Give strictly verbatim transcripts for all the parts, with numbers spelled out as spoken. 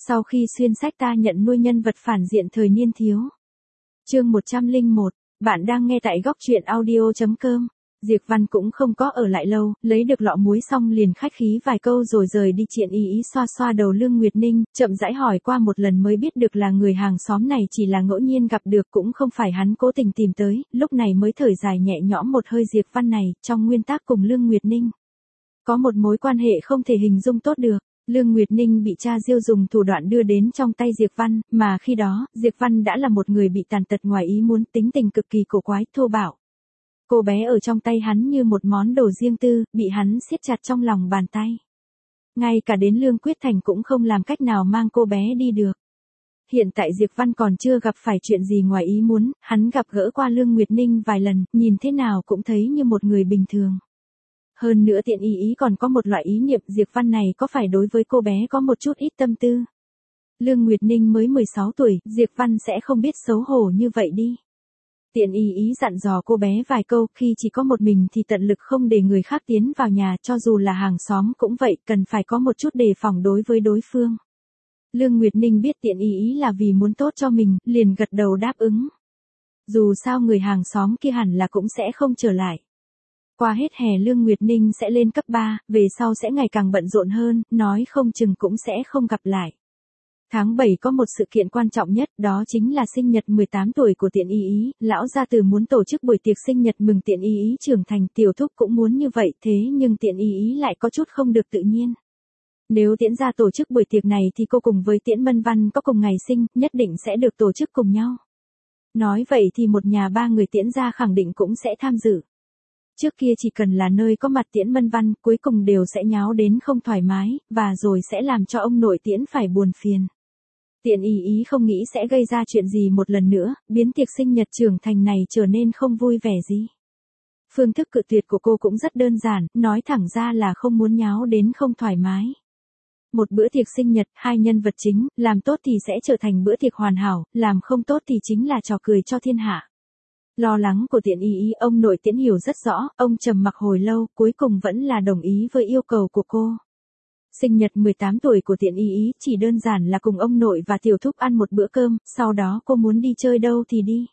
Sau khi xuyên sách ta nhận nuôi nhân vật phản diện thời niên thiếu. Chương một trăm lẻ một, bạn đang nghe tại góc truyện audio chấm com. Diệp Văn cũng không có ở lại lâu, lấy được lọ muối xong liền khách khí vài câu rồi rời đi. Triện ý ý xoa xoa đầu Lương Nguyệt Ninh, chậm rãi hỏi qua một lần mới biết được là người hàng xóm này chỉ là ngẫu nhiên gặp được, cũng không phải hắn cố tình tìm tới, lúc này mới thở dài nhẹ nhõm một hơi. Diệp Văn này, trong nguyên tắc cùng Lương Nguyệt Ninh có một mối quan hệ không thể hình dung tốt được. Lương Nguyệt Ninh bị cha Diêu dùng thủ đoạn đưa đến trong tay Diệp Văn, mà khi đó, Diệp Văn đã là một người bị tàn tật ngoài ý muốn, tính tình cực kỳ cổ quái, thô bạo. Cô bé ở trong tay hắn như một món đồ riêng tư, bị hắn siết chặt trong lòng bàn tay. Ngay cả đến Lương Quyết Thành cũng không làm cách nào mang cô bé đi được. Hiện tại Diệp Văn còn chưa gặp phải chuyện gì ngoài ý muốn, hắn gặp gỡ qua Lương Nguyệt Ninh vài lần, nhìn thế nào cũng thấy như một người bình thường. Hơn nữa Tiện ý ý còn có một loại ý niệm Diệp Văn này có phải đối với cô bé có một chút ít tâm tư. Lương Nguyệt Ninh mới mười sáu tuổi, Diệp Văn sẽ không biết xấu hổ như vậy đi. Tiện ý ý dặn dò cô bé vài câu, khi chỉ có một mình thì tận lực không để người khác tiến vào nhà, cho dù là hàng xóm cũng vậy, cần phải có một chút đề phòng đối với đối phương. Lương Nguyệt Ninh biết Tiện ý ý là vì muốn tốt cho mình, liền gật đầu đáp ứng. Dù sao người hàng xóm kia hẳn là cũng sẽ không trở lại. Qua hết hè Lương Nguyệt Ninh sẽ lên cấp ba, về sau sẽ ngày càng bận rộn hơn, nói không chừng cũng sẽ không gặp lại. Tháng bảy có một sự kiện quan trọng nhất, đó chính là sinh nhật mười tám tuổi của Tiện ý ý, lão gia từ muốn tổ chức buổi tiệc sinh nhật mừng Tiện ý ý trưởng thành, tiểu thúc cũng muốn như vậy, thế nhưng Tiện ý ý lại có chút không được tự nhiên. Nếu Tiễn gia tổ chức buổi tiệc này thì cô cùng với Tiễn Mân Văn có cùng ngày sinh, nhất định sẽ được tổ chức cùng nhau. Nói vậy thì một nhà ba người Tiễn gia khẳng định cũng sẽ tham dự. Trước kia chỉ cần là nơi có mặt Tiễn Mân Văn, cuối cùng đều sẽ nháo đến không thoải mái, và rồi sẽ làm cho ông nội Tiễn phải buồn phiền. Tiện ý ý không nghĩ sẽ gây ra chuyện gì một lần nữa, biến tiệc sinh nhật trưởng thành này trở nên không vui vẻ gì. Phương thức cự tuyệt của cô cũng rất đơn giản, nói thẳng ra là không muốn nháo đến không thoải mái. Một bữa tiệc sinh nhật, hai nhân vật chính, làm tốt thì sẽ trở thành bữa tiệc hoàn hảo, làm không tốt thì chính là trò cười cho thiên hạ. Lo lắng của Tiện ý ý ông nội Tiễn hiểu rất rõ, ông trầm mặc hồi lâu, cuối cùng vẫn là đồng ý với yêu cầu của cô. Sinh nhật mười tám tuổi của Tiện ý ý chỉ đơn giản là cùng ông nội và tiểu thúc ăn một bữa cơm, sau đó cô muốn đi chơi đâu thì đi.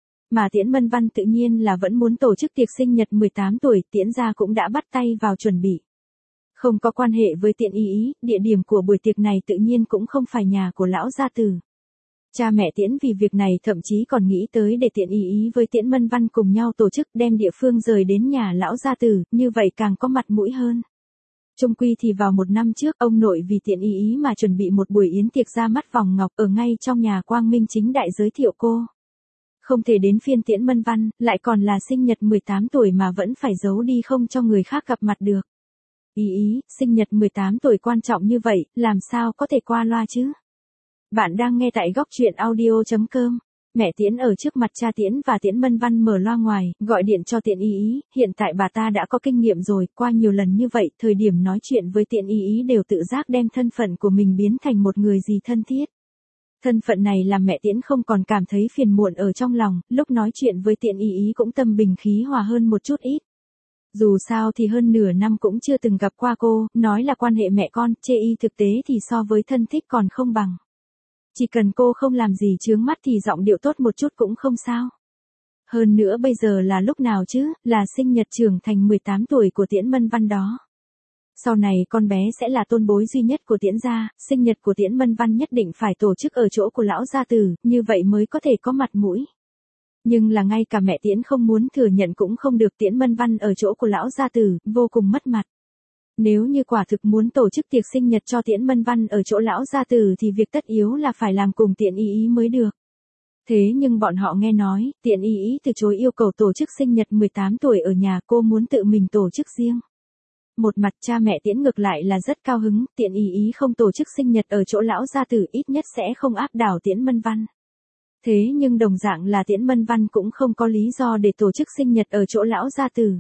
Mà Tiễn Mân Văn tự nhiên là vẫn muốn tổ chức tiệc sinh nhật mười tám tuổi, Tiễn gia cũng đã bắt tay vào chuẩn bị. Không có quan hệ với Tiện ý ý, địa điểm của buổi tiệc này tự nhiên cũng không phải nhà của lão gia tử. Cha mẹ Tiễn vì việc này thậm chí còn nghĩ tới để Tiện ý ý với Tiễn Mân Văn cùng nhau tổ chức, đem địa phương rời đến nhà lão gia tử, như vậy càng có mặt mũi hơn. Chung quy thì vào một năm trước, ông nội vì Tiện ý ý mà chuẩn bị một buổi yến tiệc ra mắt vòng ngọc ở ngay trong nhà Quang Minh chính đại giới thiệu cô. Không thể đến phiên Tiễn Mân Văn, lại còn là sinh nhật mười tám tuổi mà vẫn phải giấu đi không cho người khác gặp mặt được. Ý ý, sinh nhật mười tám tuổi quan trọng như vậy, làm sao có thể qua loa chứ? Bạn đang nghe tại góc truyện audio chấm com. Mẹ Tiễn ở trước mặt cha Tiễn và Tiễn Mân Văn mở loa ngoài, gọi điện cho Tiện ý ý, hiện tại bà ta đã có kinh nghiệm rồi, qua nhiều lần như vậy, thời điểm nói chuyện với Tiện ý ý đều tự giác đem thân phận của mình biến thành một người gì thân thiết. Thân phận này làm mẹ Tiễn không còn cảm thấy phiền muộn ở trong lòng, lúc nói chuyện với Tiện ý ý cũng tâm bình khí hòa hơn một chút ít. Dù sao thì hơn nửa năm cũng chưa từng gặp qua cô, nói là quan hệ mẹ con, chê y thực tế thì so với thân thích còn không bằng. Chỉ cần cô không làm gì chướng mắt thì giọng điệu tốt một chút cũng không sao. Hơn nữa bây giờ là lúc nào chứ, là sinh nhật trưởng thành mười tám tuổi của Tiễn Mân Văn đó. Sau này con bé sẽ là tôn bối duy nhất của Tiễn gia, sinh nhật của Tiễn Mân Văn nhất định phải tổ chức ở chỗ của lão gia tử, như vậy mới có thể có mặt mũi. Nhưng là ngay cả mẹ Tiễn không muốn thừa nhận cũng không được, Tiễn Mân Văn ở chỗ của lão gia tử, vô cùng mất mặt. Nếu như quả thực muốn tổ chức tiệc sinh nhật cho Tiễn Mân Văn ở chỗ lão gia tử thì việc tất yếu là phải làm cùng Tiện ý ý mới được. Thế nhưng bọn họ nghe nói, Tiện ý ý từ chối yêu cầu tổ chức sinh nhật mười tám tuổi ở nhà, cô muốn tự mình tổ chức riêng. Một mặt cha mẹ Tiễn ngược lại là rất cao hứng, Tiện ý ý không tổ chức sinh nhật ở chỗ lão gia tử ít nhất sẽ không áp đảo Tiễn Mân Văn. Thế nhưng đồng dạng là Tiễn Mân Văn cũng không có lý do để tổ chức sinh nhật ở chỗ lão gia tử.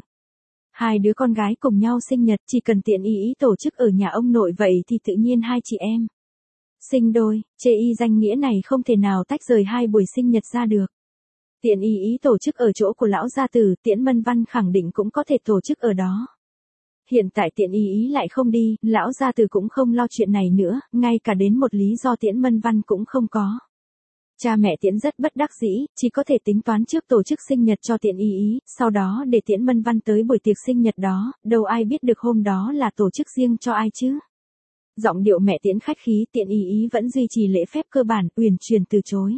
Hai đứa con gái cùng nhau sinh nhật, chỉ cần Tiện ý ý tổ chức ở nhà ông nội vậy thì tự nhiên hai chị em sinh đôi, chê y danh nghĩa này không thể nào tách rời hai buổi sinh nhật ra được. Tiện ý ý tổ chức ở chỗ của lão gia tử, Tiễn Mân Văn khẳng định cũng có thể tổ chức ở đó. Hiện tại Tiện Y Y lại không đi, lão gia tử cũng không lo chuyện này nữa, ngay cả đến một lý do Tiễn Mân Văn cũng không có. Cha mẹ Tiễn rất bất đắc dĩ, chỉ có thể tính toán trước tổ chức sinh nhật cho Tiện Y Y, sau đó để Tiễn Mân Văn tới buổi tiệc sinh nhật đó, đâu ai biết được hôm đó là tổ chức riêng cho ai chứ. Giọng điệu mẹ Tiễn khách khí, Tiện Y Y vẫn duy trì lễ phép cơ bản, uyển chuyển từ chối.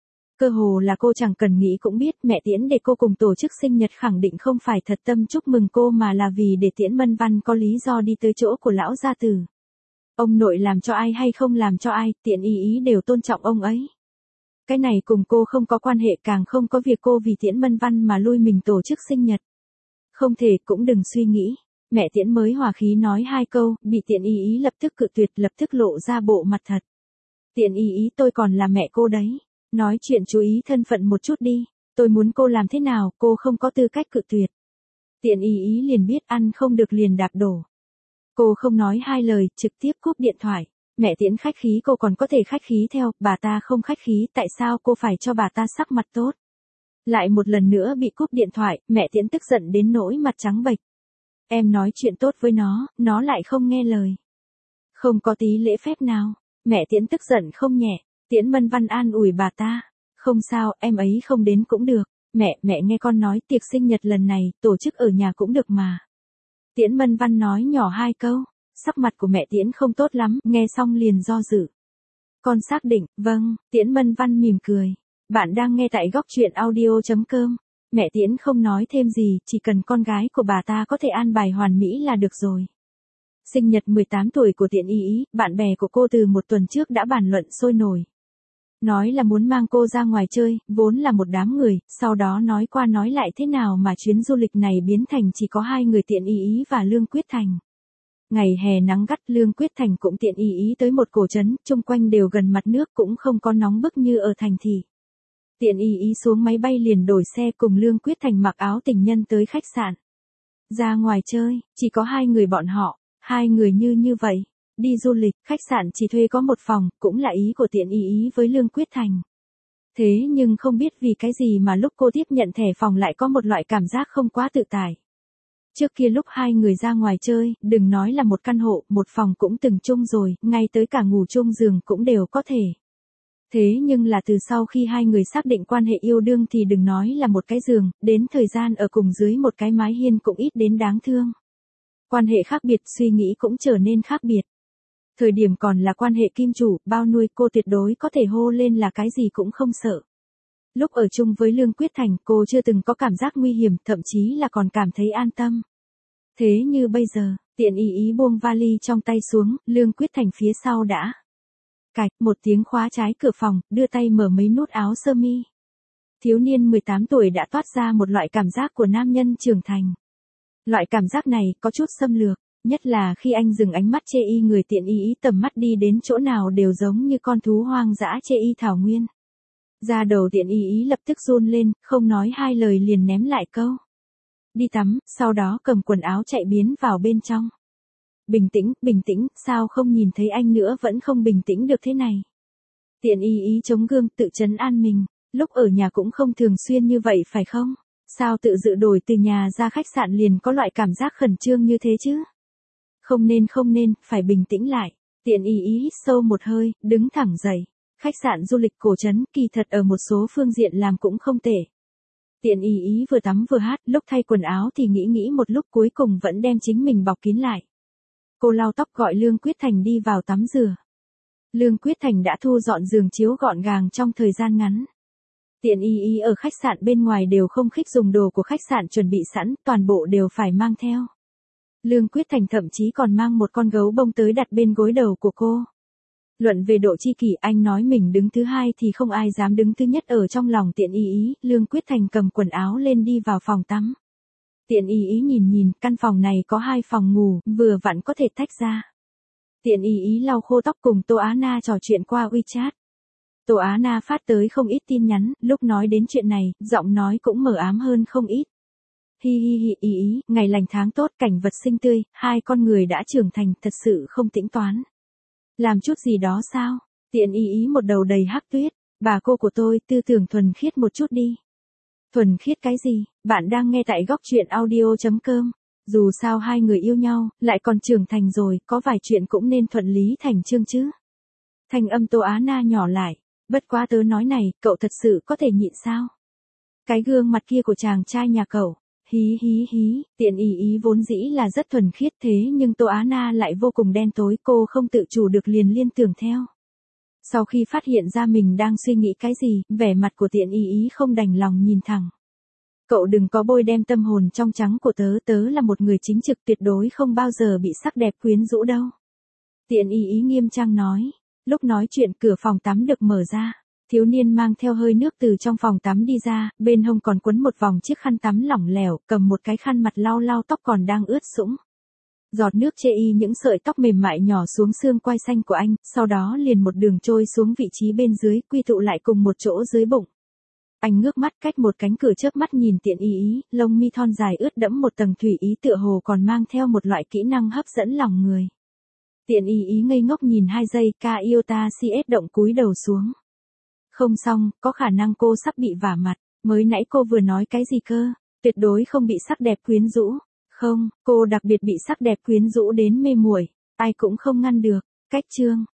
Cơ hồ là cô chẳng cần nghĩ cũng biết mẹ Tiễn để cô cùng tổ chức sinh nhật khẳng định không phải thật tâm chúc mừng cô mà là vì để Tiễn Mân Văn có lý do đi tới chỗ của lão gia tử. Ông nội làm cho ai hay không làm cho ai, Tiện Y Y đều tôn trọng ông ấy. Cái này cùng cô không có quan hệ, càng không có việc cô vì Tiễn Mân Văn mà lui mình tổ chức sinh nhật. Không thể, cũng đừng suy nghĩ. Mẹ Tiễn mới hòa khí nói hai câu, bị Tiện Y Y lập tức cự tuyệt, lập tức lộ ra bộ mặt thật. Tiện Y Y, tôi còn là mẹ cô đấy. Nói chuyện chú ý thân phận một chút đi. Tôi muốn cô làm thế nào, cô không có tư cách cự tuyệt. Tiện Y Y liền biết ăn không được liền đạp đổ. Cô không nói hai lời, trực tiếp cúp điện thoại. Mẹ Tiễn khách khí cô còn có thể khách khí theo, bà ta không khách khí, tại sao cô phải cho bà ta sắc mặt tốt. Lại một lần nữa bị cúp điện thoại, mẹ Tiễn tức giận đến nỗi mặt trắng bệch. Em nói chuyện tốt với nó, nó lại không nghe lời. Không có tí lễ phép nào. Mẹ Tiễn tức giận không nhẹ. Tiễn Mân Văn an ủi bà ta. Không sao, em ấy không đến cũng được. Mẹ, mẹ nghe con nói tiệc sinh nhật lần này, tổ chức ở nhà cũng được mà. Tiễn Mân Văn nói nhỏ hai câu. Sắc mặt của mẹ Tiễn không tốt lắm, nghe xong liền do dự. Con xác định, vâng, Tiễn Mân Văn mỉm cười. Bạn đang nghe tại góc truyện audio chấm com. Mẹ Tiễn không nói thêm gì, chỉ cần con gái của bà ta có thể an bài hoàn mỹ là được rồi. Sinh nhật mười tám tuổi của Tiện Y Y, bạn bè của cô từ một tuần trước đã bàn luận sôi nổi. Nói là muốn mang cô ra ngoài chơi, vốn là một đám người, sau đó nói qua nói lại thế nào mà chuyến du lịch này biến thành chỉ có hai người Tiện Y Y và Lương Quyết Thành. Ngày hè nắng gắt, Lương Quyết Thành cũng Tiện Y Y tới một cổ trấn, chung quanh đều gần mặt nước cũng không có nóng bức như ở thành thị. Tiện Y Y xuống máy bay liền đổi xe cùng Lương Quyết Thành mặc áo tình nhân tới khách sạn. Ra ngoài chơi, chỉ có hai người bọn họ, hai người như như vậy. Đi du lịch, khách sạn chỉ thuê có một phòng, cũng là ý của Tiện Y Y với Lương Quyết Thành. Thế nhưng không biết vì cái gì mà lúc cô tiếp nhận thẻ phòng lại có một loại cảm giác không quá tự tại. Trước kia lúc hai người ra ngoài chơi, đừng nói là một căn hộ, một phòng cũng từng chung rồi, ngay tới cả ngủ chung giường cũng đều có thể. Thế nhưng là từ sau khi hai người xác định quan hệ yêu đương thì đừng nói là một cái giường, đến thời gian ở cùng dưới một cái mái hiên cũng ít đến đáng thương. Quan hệ khác biệt, suy nghĩ cũng trở nên khác biệt. Thời điểm còn là quan hệ kim chủ, bao nuôi, cô tuyệt đối có thể hô lên là cái gì cũng không sợ. Lúc ở chung với Lương Quyết Thành, cô chưa từng có cảm giác nguy hiểm, thậm chí là còn cảm thấy an tâm. Thế như bây giờ, Tiện Y Y buông vali trong tay xuống, Lương Quyết Thành phía sau đã cạch, một tiếng khóa trái cửa phòng, đưa tay mở mấy nút áo sơ mi. Thiếu niên mười tám tuổi đã toát ra một loại cảm giác của nam nhân trưởng thành. Loại cảm giác này có chút xâm lược, nhất là khi anh dừng ánh mắt chê y người Tiện Y Y tầm mắt đi đến chỗ nào đều giống như con thú hoang dã chê y thảo nguyên. Da đầu Tiện Y Y lập tức run lên, không nói hai lời liền ném lại câu. Đi tắm, sau đó cầm quần áo chạy biến vào bên trong. Bình tĩnh, bình tĩnh, sao không nhìn thấy anh nữa vẫn không bình tĩnh được thế này. Tiện Y Y chống gương tự trấn an mình, lúc ở nhà cũng không thường xuyên như vậy phải không? Sao tự dự đổi từ nhà ra khách sạn liền có loại cảm giác khẩn trương như thế chứ? Không nên không nên, phải bình tĩnh lại. Tiện Y Y hít sâu một hơi, đứng thẳng dậy. Khách sạn du lịch cổ trấn kỳ thật ở một số phương diện làm cũng không tệ. Tiện Y Y vừa tắm vừa hát, lúc thay quần áo thì nghĩ nghĩ một lúc cuối cùng vẫn đem chính mình bọc kín lại. Cô lau tóc gọi Lương Quyết Thành đi vào tắm rửa. Lương Quyết Thành đã thu dọn giường chiếu gọn gàng trong thời gian ngắn. Tiện Y Y ở khách sạn bên ngoài đều không khích dùng đồ của khách sạn chuẩn bị sẵn, toàn bộ đều phải mang theo. Lương Quyết Thành thậm chí còn mang một con gấu bông tới đặt bên gối đầu của cô. Luận về độ chi kỷ, anh nói mình đứng thứ hai thì không ai dám đứng thứ nhất ở trong lòng Tiện Y Y. Lương Quyết Thành cầm quần áo lên đi vào phòng tắm. Tiện Y Y nhìn nhìn, căn phòng này có hai phòng ngủ, vừa vặn có thể tách ra. Tiện Y Y lau khô tóc cùng Tô Á Na trò chuyện qua WeChat. Tô Á Na phát tới không ít tin nhắn, lúc nói đến chuyện này, giọng nói cũng mờ ám hơn không ít. Hi hi hi ý ý, ngày lành tháng tốt, cảnh vật xinh tươi, hai con người đã trưởng thành, thật sự không tĩnh toán. Làm chút gì đó sao? Tiện Y Y một đầu đầy hắc tuyết, bà cô của tôi, tư tưởng thuần khiết một chút đi. Thuần khiết cái gì? Bạn đang nghe tại góc truyện audio chấm com. Dù sao hai người yêu nhau, lại còn trưởng thành rồi, có vài chuyện cũng nên thuận lý thành chương chứ. Thanh âm Tô Á Na nhỏ lại, bất quá tớ nói này, cậu thật sự có thể nhịn sao? Cái gương mặt kia của chàng trai nhà cậu, hí hí hí, Tiện ý ý vốn dĩ là rất thuần khiết thế nhưng Tô Á Na lại vô cùng đen tối, cô không tự chủ được liền liên tưởng theo. Sau khi phát hiện ra mình đang suy nghĩ cái gì, vẻ mặt của Tiện ý ý không đành lòng nhìn thẳng. Cậu đừng có bôi đem tâm hồn trong trắng của tớ, tớ là một người chính trực tuyệt đối không bao giờ bị sắc đẹp quyến rũ đâu. Tiện ý ý nghiêm trang nói, lúc nói chuyện cửa phòng tắm được mở ra. Thiếu niên mang theo hơi nước từ trong phòng tắm đi ra, bên hông còn quấn một vòng chiếc khăn tắm lỏng lẻo, cầm một cái khăn mặt lau lau tóc còn đang ướt sũng. Giọt nước chê y những sợi tóc mềm mại nhỏ xuống xương quai xanh của anh, sau đó liền một đường trôi xuống vị trí bên dưới, quy tụ lại cùng một chỗ dưới bụng. Anh ngước mắt cách một cánh cửa chớp mắt nhìn Tiện ý ý, lông mi thon dài ướt đẫm một tầng thủy ý tựa hồ còn mang theo một loại kỹ năng hấp dẫn lòng người. Tiện ý ý ngây ngốc nhìn hai giây, ca yêu ta si ết động cúi đầu xuống. Không xong, có khả năng cô sắp bị vả mặt, mới nãy cô vừa nói cái gì cơ, tuyệt đối không bị sắc đẹp quyến rũ. Không, cô đặc biệt bị sắc đẹp quyến rũ đến mê muội, ai cũng không ngăn được. Cách chương